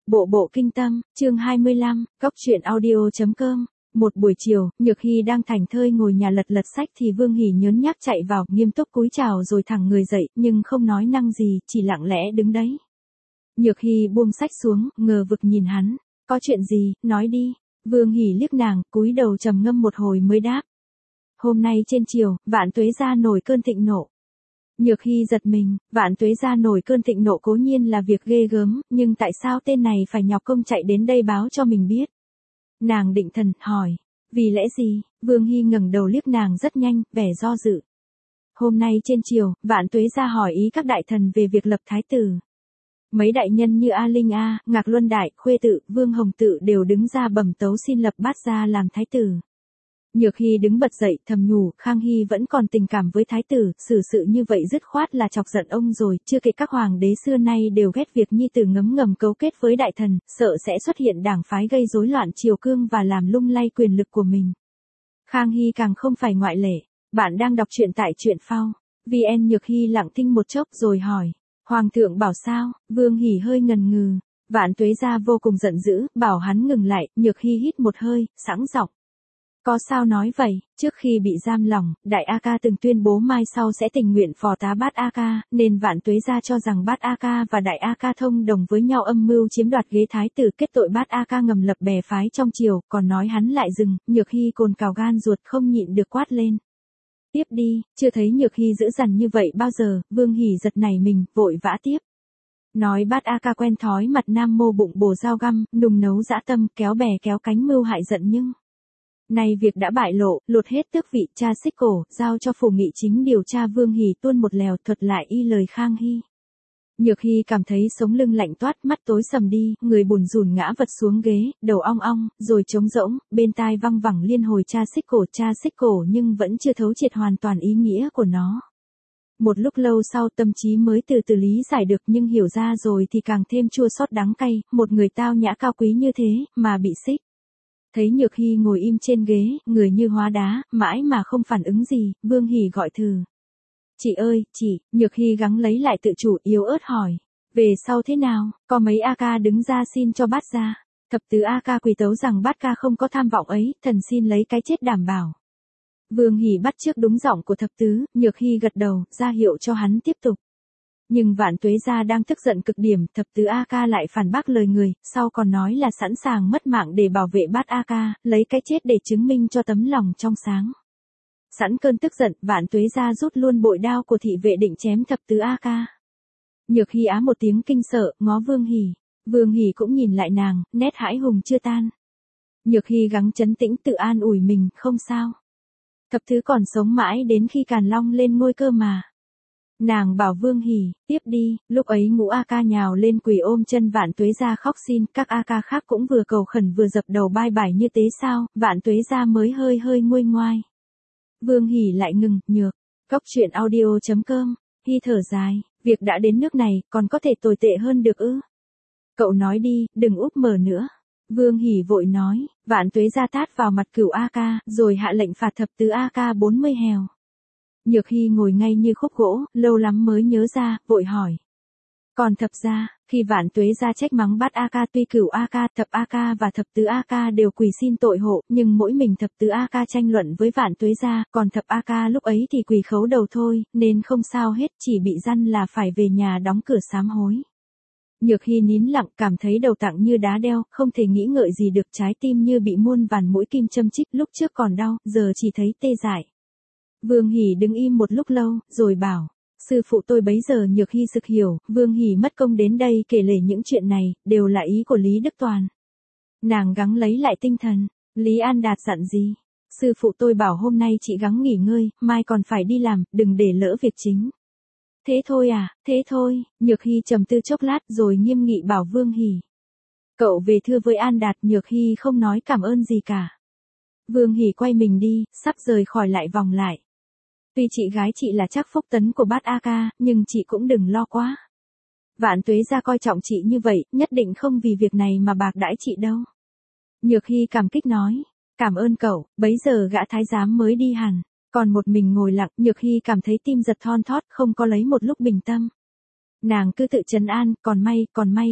Bộ bộ kinh tâm, chương 25, Cóc truyện audio.com. Một buổi chiều, Nhược Hy đang thảnh thơi ngồi nhà lật sách thì Vương Hỉ nhớn nhác chạy vào, nghiêm túc cúi chào rồi thẳng người dậy, nhưng không nói năng gì, chỉ lặng lẽ đứng đấy. Nhược Hy buông sách xuống, ngờ vực nhìn hắn. Có chuyện gì, nói đi. Vương Hỉ liếc nàng, cúi đầu trầm ngâm một hồi mới đáp. Hôm nay trên chiều, Vạn Tuế gia nổi cơn thịnh nộ. Nhược Hy giật mình, Vạn Tuế gia nổi cơn thịnh nộ cố nhiên là việc ghê gớm, nhưng tại sao tên này phải nhọc công chạy đến đây báo cho mình biết? Nàng định thần, hỏi, vì lẽ gì? Vương Hy ngẩng đầu liếc nàng rất nhanh, vẻ do dự. Hôm nay trên chiều, Vạn Tuế gia hỏi ý các đại thần về việc lập thái tử. Mấy đại nhân như A Linh A, Ngạc Luân Đại, Khuê Tự, Vương Hồng Tự đều đứng ra bẩm tấu xin lập Bát gia làm thái tử. Nhược Hy đứng bật dậy, thầm nhủ, Khang Hy vẫn còn tình cảm với thái tử, xử sự như vậy dứt khoát là chọc giận ông rồi, chưa kể các hoàng đế xưa nay đều ghét việc nhi tử ngấm ngầm cấu kết với đại thần, sợ sẽ xuất hiện đảng phái gây rối loạn triều cương và làm lung lay quyền lực của mình. Khang Hy càng không phải ngoại lệ. Bạn đang đọc truyện tại truyện phao. VN. Nhược Hy lặng thinh một chốc rồi hỏi, Hoàng thượng bảo sao? Vương Hỉ hơi ngần ngừ. Vạn Tuế gia vô cùng giận dữ, bảo hắn ngừng lại. Nhược Hy hít một hơi, sẵn giọng. Có sao nói vậy, trước khi bị giam lỏng, Đại A Ca từng tuyên bố mai sau sẽ tình nguyện phò tá Bát A Ca, nên Vạn Tuế gia cho rằng Bát A Ca và Đại A Ca thông đồng với nhau âm mưu chiếm đoạt ghế thái tử, kết tội Bát A Ca ngầm lập bè phái trong triều, còn nói hắn lại dừng. Nhược Hy cồn cào gan ruột không nhịn được quát lên. Tiếp đi, chưa thấy Nhược Hy dữ dằn như vậy bao giờ. Vương Hỉ giật nảy mình, vội vã tiếp. Nói Bát A Ca quen thói mặt nam mô bụng bồ dao găm, nung nấu dã tâm, kéo bè kéo cánh mưu hại giận nhưng... Nay việc đã bại lộ, lột hết tước vị, cha xích cổ, giao cho phủ nghị chính điều tra. Vương Hỉ tuôn một lèo thuật lại y lời Khang Hy. Nhược Hy cảm thấy sống lưng lạnh toát, mắt tối sầm đi, người bùn rùn ngã vật xuống ghế, đầu ong ong, rồi trống rỗng, bên tai văng vẳng liên hồi cha xích cổ nhưng vẫn chưa thấu triệt hoàn toàn ý nghĩa của nó. Một lúc lâu sau tâm trí mới từ từ lý giải được, nhưng hiểu ra rồi thì càng thêm chua xót đắng cay, một người tao nhã cao quý như thế, mà bị xích. Thấy Nhược Hy ngồi im trên ghế, người như hóa đá, mãi mà không phản ứng gì, Vương Hỉ gọi thử. Chị ơi, chị. Nhược Hy gắng lấy lại tự chủ, yếu ớt hỏi. Về sau thế nào, có mấy A Ca đứng ra xin cho Bát gia. Thập tứ A Ca quỳ tấu rằng Bát Ca không có tham vọng ấy, thần xin lấy cái chết đảm bảo. Vương Hỉ bắt chước đúng giọng của thập tứ, Nhược Hy gật đầu, ra hiệu cho hắn tiếp tục. Nhưng Vạn Tuế gia đang tức giận cực điểm, thập tứ A Ca lại phản bác lời người, sau còn nói là sẵn sàng mất mạng để bảo vệ Bát A Ca, lấy cái chết để chứng minh cho tấm lòng trong sáng. Sẵn cơn tức giận, Vạn Tuế gia rút luôn bội đao của thị vệ định chém thập tứ A Ca. Nhược Hy á một tiếng kinh sợ, ngó Vương Hỉ. Vương Hỉ cũng nhìn lại nàng, nét hãi hùng chưa tan. Nhược Hy gắng trấn tĩnh tự an ủi mình, không sao. Thập tứ còn sống mãi đến khi Càn Long lên ngôi cơ mà. Nàng bảo Vương Hỉ, tiếp đi. Lúc ấy ngũ A Ca nhào lên quỳ ôm chân Vạn Tuế gia khóc xin, các A Ca khác cũng vừa cầu khẩn vừa dập đầu bai bài như tế sao, Vạn Tuế gia mới hơi nguôi ngoai. Vương Hỉ lại ngừng, nhược. Cóc truyện audio.com. Hy thở dài, việc đã đến nước này, còn có thể tồi tệ hơn được ư? Cậu nói đi, đừng úp mở nữa. Vương Hỉ vội nói, Vạn Tuế gia tát vào mặt cửu A Ca, rồi hạ lệnh phạt thập tứ A Ca 40 hèo. Nhược Hy ngồi ngay như khúc gỗ, lâu lắm mới nhớ ra, vội hỏi. Còn thập gia, khi Vạn Tuế gia trách mắng Bát A Ca, tuy cửu A Ca, thập A Ca và thập tứ A Ca đều quỳ xin tội hộ, nhưng mỗi mình thập tứ A Ca tranh luận với Vạn Tuế gia, còn thập A Ca lúc ấy thì quỳ khấu đầu thôi, nên không sao hết, chỉ bị dăn là phải về nhà đóng cửa sám hối. Nhược Hy nín lặng, cảm thấy đầu tặng như đá đeo, không thể nghĩ ngợi gì được, trái tim như bị muôn vàn mũi kim châm chích, lúc trước còn đau, giờ chỉ thấy tê dại. Vương Hỉ đứng im một lúc lâu, rồi bảo, sư phụ tôi bấy giờ. Nhược Hy sực hiểu, Vương Hỉ mất công đến đây kể lể những chuyện này, đều là ý của Lý Đức Toàn. Nàng gắng lấy lại tinh thần, Lý An Đạt dặn gì? Sư phụ tôi bảo hôm nay chị gắng nghỉ ngơi, mai còn phải đi làm, đừng để lỡ việc chính. Thế thôi à, thế thôi. Nhược Hy trầm tư chốc lát rồi nghiêm nghị bảo Vương Hỉ. Cậu về thưa với An Đạt. Nhược Hy không nói cảm ơn gì cả. Vương Hỉ quay mình đi, sắp rời khỏi lại vòng lại. Tuy chị gái chị là chắc phúc tấn của Bát A Ca, nhưng chị cũng đừng lo quá. Vạn Tuế gia coi trọng chị như vậy, nhất định không vì việc này mà bạc đãi chị đâu. Nhược Hy cảm kích nói, cảm ơn cậu. Bấy giờ gã thái giám mới đi hẳn, còn một mình ngồi lặng. Nhược Hy cảm thấy tim giật thon thót, không có lấy một lúc bình tâm. Nàng cứ tự trấn an, còn may,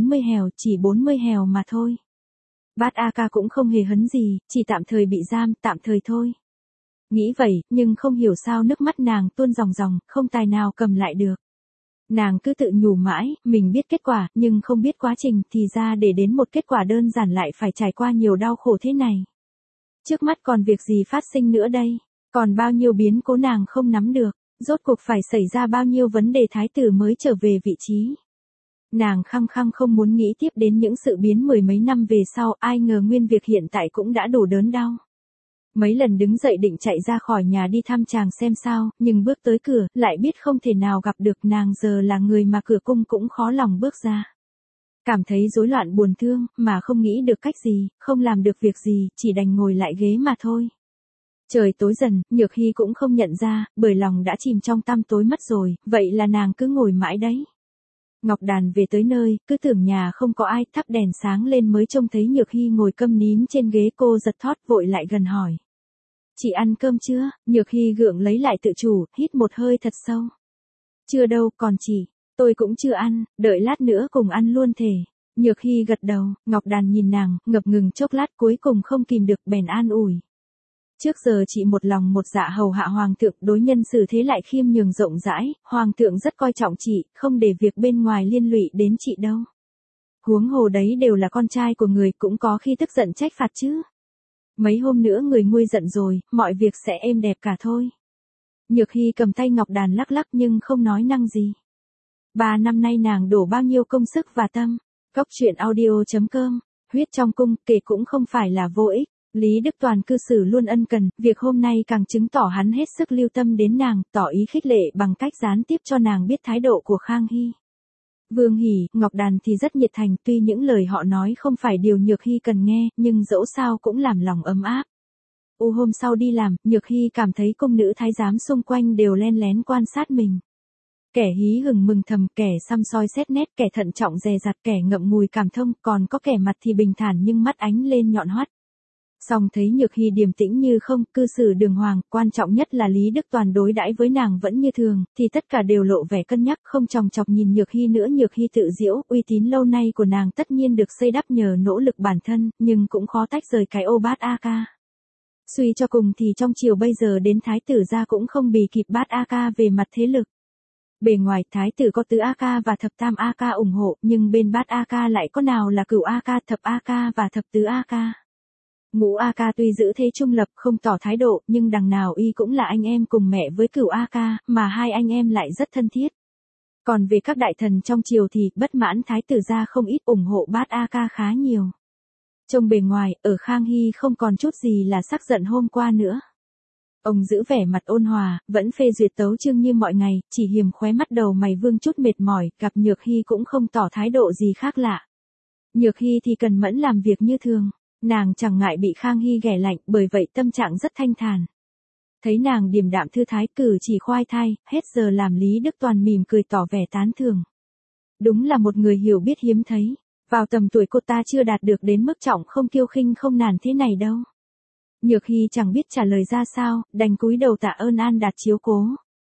chỉ 40 hèo mà thôi. Bát A Ca cũng không hề hấn gì, chỉ tạm thời bị giam, tạm thời thôi. Nghĩ vậy, nhưng không hiểu sao nước mắt nàng tuôn ròng ròng, không tài nào cầm lại được. Nàng cứ tự nhủ mãi, mình biết kết quả, nhưng không biết quá trình, thì ra để đến một kết quả đơn giản lại phải trải qua nhiều đau khổ thế này. Trước mắt còn việc gì phát sinh nữa đây? Còn bao nhiêu biến cố nàng không nắm được, rốt cuộc phải xảy ra bao nhiêu vấn đề thái tử mới trở về vị trí. Nàng khăng khăng không muốn nghĩ tiếp đến những sự biến mười mấy năm về sau, ai ngờ nguyên việc hiện tại cũng đã đủ đớn đau. Mấy lần đứng dậy định chạy ra khỏi nhà đi thăm chàng xem sao, nhưng bước tới cửa, lại biết không thể nào gặp được nàng, giờ là người mà cửa cung cũng khó lòng bước ra. Cảm thấy rối loạn buồn thương, mà không nghĩ được cách gì, không làm được việc gì, chỉ đành ngồi lại ghế mà thôi. Trời tối dần, Nhược Hy cũng không nhận ra, bởi lòng đã chìm trong tăm tối mất rồi, vậy là nàng cứ ngồi mãi đấy. Ngọc Đàn về tới nơi, cứ tưởng nhà không có ai, thắp đèn sáng lên mới trông thấy Nhược Hy ngồi câm nín trên ghế, cô giật thót vội lại gần hỏi. Chị ăn cơm chưa? Nhược Hy gượng lấy lại tự chủ, hít một hơi thật sâu. Chưa đâu, còn chị, tôi cũng chưa ăn, đợi lát nữa cùng ăn luôn thể. Nhược Hy gật đầu, Ngọc Đàn nhìn nàng, ngập ngừng chốc lát cuối cùng không kìm được bèn an ủi. Trước giờ chị một lòng một dạ hầu hạ hoàng thượng, đối nhân xử thế lại khiêm nhường rộng rãi, hoàng thượng rất coi trọng chị, không để việc bên ngoài liên lụy đến chị đâu. Huống hồ đấy đều là con trai của người, cũng có khi tức giận trách phạt chứ. Mấy hôm nữa người nguôi giận rồi, mọi việc sẽ êm đẹp cả thôi. Nhược Hy cầm tay Ngọc Đàn lắc lắc nhưng không nói năng gì. 3 năm nay nàng đổ bao nhiêu công sức và tâm. Cóc truyện audio.com, huyết trong cung, kể cũng không phải là vô ích. Lý Đức Toàn cư xử luôn ân cần, việc hôm nay càng chứng tỏ hắn hết sức lưu tâm đến nàng, tỏ ý khích lệ bằng cách gián tiếp cho nàng biết thái độ của Khang Hy. Vương Hỉ, Ngọc Đàn thì rất nhiệt thành, tuy những lời họ nói không phải điều Nhược Hy cần nghe, nhưng dẫu sao cũng làm lòng ấm áp. Hôm sau đi làm, Nhược Hy cảm thấy cung nữ thái giám xung quanh đều len lén quan sát mình. Kẻ hí hửng mừng thầm, kẻ săm soi xét nét, kẻ thận trọng dè dặt, kẻ ngậm ngùi cảm thông, còn có kẻ mặt thì bình thản nhưng mắt ánh lên nhọn hoắt. Song thấy Nhược Hy điềm tĩnh như không, cư xử đường hoàng, quan trọng nhất là Lý Đức Toàn đối đãi với nàng vẫn như thường, thì tất cả đều lộ vẻ cân nhắc, không chòng chọc nhìn Nhược Hy nữa. Nhược Hy tự giễu, uy tín lâu nay của nàng tất nhiên được xây đắp nhờ nỗ lực bản thân, nhưng cũng khó tách rời cái ô Bát A Ca. Suy cho cùng thì trong triều bây giờ đến thái tử gia cũng không bì kịp Bát A Ca về mặt thế lực. Bề ngoài thái tử có tứ A Ca và thập tam A Ca ủng hộ, nhưng bên Bát A Ca lại có nào là cửu A Ca, thập A Ca và thập tứ A Ca. Ngũ A Ca tuy giữ thế trung lập không tỏ thái độ, nhưng đằng nào y cũng là anh em cùng mẹ với cửu A Ca, mà hai anh em lại rất thân thiết. Còn về các đại thần trong triều thì bất mãn thái tử gia không ít, ủng hộ Bát A Ca khá nhiều. Trông bề ngoài, ở Khang Hy không còn chút gì là sắc giận hôm qua nữa. Ông giữ vẻ mặt ôn hòa, vẫn phê duyệt tấu chương như mọi ngày, chỉ hiềm khóe mắt đầu mày vương chút mệt mỏi, gặp Nhược Hy cũng không tỏ thái độ gì khác lạ. Nhược Hy thì cần mẫn làm việc như thường. Nàng chẳng ngại bị Khang Hy ghẻ lạnh, bởi vậy tâm trạng rất thanh thản. Thấy nàng điềm đạm thư thái, cử chỉ khoai thai, hết giờ làm Lý Đức Toàn mỉm cười tỏ vẻ tán thưởng. Đúng là một người hiểu biết hiếm thấy. Vào tầm tuổi cô ta chưa đạt được đến mức trọng không kiêu khinh không nản thế này đâu. Nhược Hy chẳng biết trả lời ra sao, đành cúi đầu tạ ơn An Đạt chiếu cố.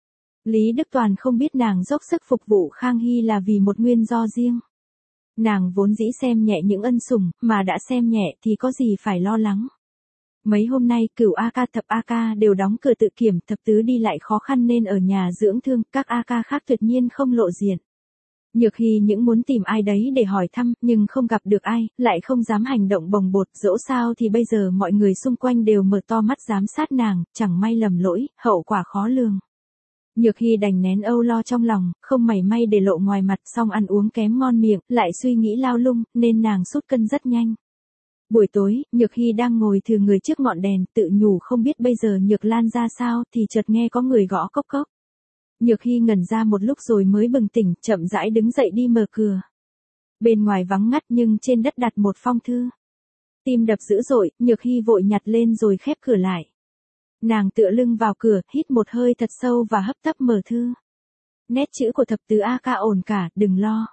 Lý Đức Toàn không biết nàng dốc sức phục vụ Khang Hy là vì một nguyên do riêng. Nàng vốn dĩ xem nhẹ những ân sủng, mà đã xem nhẹ thì có gì phải lo lắng. Mấy hôm nay cửu A Ca thập A Ca đều đóng cửa tự kiểm, thập tứ đi lại khó khăn nên ở nhà dưỡng thương, các A Ca khác tuyệt nhiên không lộ diện. Nhược Hy những muốn tìm ai đấy để hỏi thăm, nhưng không gặp được ai, lại không dám hành động bồng bột, dẫu sao thì bây giờ mọi người xung quanh đều mở to mắt giám sát nàng, chẳng may lầm lỗi, hậu quả khó lường. Nhược Hy đành nén âu lo trong lòng, không mảy may để lộ ngoài mặt, song ăn uống kém ngon miệng, lại suy nghĩ lao lung, nên nàng sút cân rất nhanh. Buổi tối, Nhược Hy đang ngồi thừa người trước ngọn đèn, tự nhủ không biết bây giờ Nhược Lan ra sao, thì chợt nghe có người gõ cốc cốc. Nhược Hy ngẩn ra một lúc rồi mới bừng tỉnh, chậm rãi đứng dậy đi mở cửa. Bên ngoài vắng ngắt nhưng trên đất đặt một phong thư. Tim đập dữ dội, Nhược Hy vội nhặt lên rồi khép cửa lại. Nàng tựa lưng vào cửa, hít một hơi thật sâu và hấp tấp mở thư. Nét chữ của thập tứ A Ca ổn cả, đừng lo.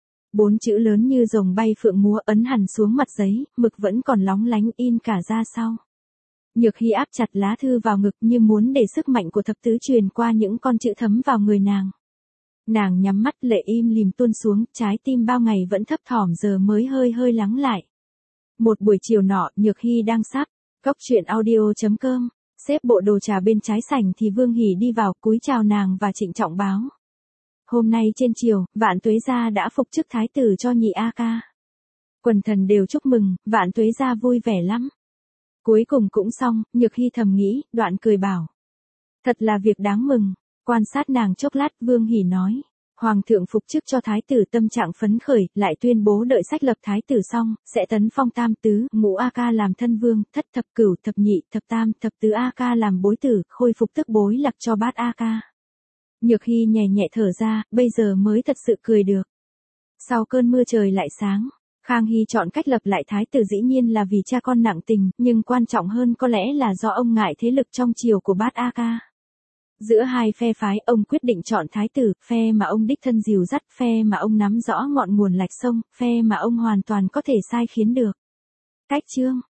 4 chữ lớn như rồng bay phượng múa ấn hẳn xuống mặt giấy, mực vẫn còn lóng lánh in cả ra sau. Nhược Hy áp chặt lá thư vào ngực như muốn để sức mạnh của thập tứ truyền qua những con chữ thấm vào người nàng. Nàng nhắm mắt lệ im lìm tuôn xuống, trái tim bao ngày vẫn thấp thỏm giờ mới hơi hơi lắng lại. Một buổi chiều nọ, Nhược Hy đang sắp, cốc truyện audio.com, xếp bộ đồ trà bên trái sảnh thì Vương Hỉ đi vào cúi chào nàng và trịnh trọng báo. Hôm nay trên chiều, Vạn Tuế Gia đã phục chức thái tử cho nhị A Ca. Quần thần đều chúc mừng, Vạn Tuế Gia vui vẻ lắm. Cuối cùng cũng xong, Nhược Hy thầm nghĩ, đoạn cười bảo. Thật là việc đáng mừng. Quan sát nàng chốc lát, Vương Hỉ nói. Hoàng thượng phục chức cho thái tử tâm trạng phấn khởi, lại tuyên bố đợi sách lập thái tử xong, sẽ tấn phong tam tứ, ngũ A Ca làm thân vương, thất thập cửu, thập nhị, thập tam, thập tứ A Ca làm bối tử, khôi phục tức bối lạc cho bát A Ca. Nhược Hy nhẹ nhẹ thở ra, bây giờ mới thật sự cười được. Sau cơn mưa trời lại sáng. Khang Hy chọn cách lập lại thái tử dĩ nhiên là vì cha con nặng tình, nhưng quan trọng hơn có lẽ là do ông ngại thế lực trong triều của bát A Ca. Giữa hai phe phái, ông quyết định chọn thái tử, phe mà ông đích thân dìu dắt, phe mà ông nắm rõ ngọn nguồn lạch sông, phe mà ông hoàn toàn có thể sai khiến được. Cách chương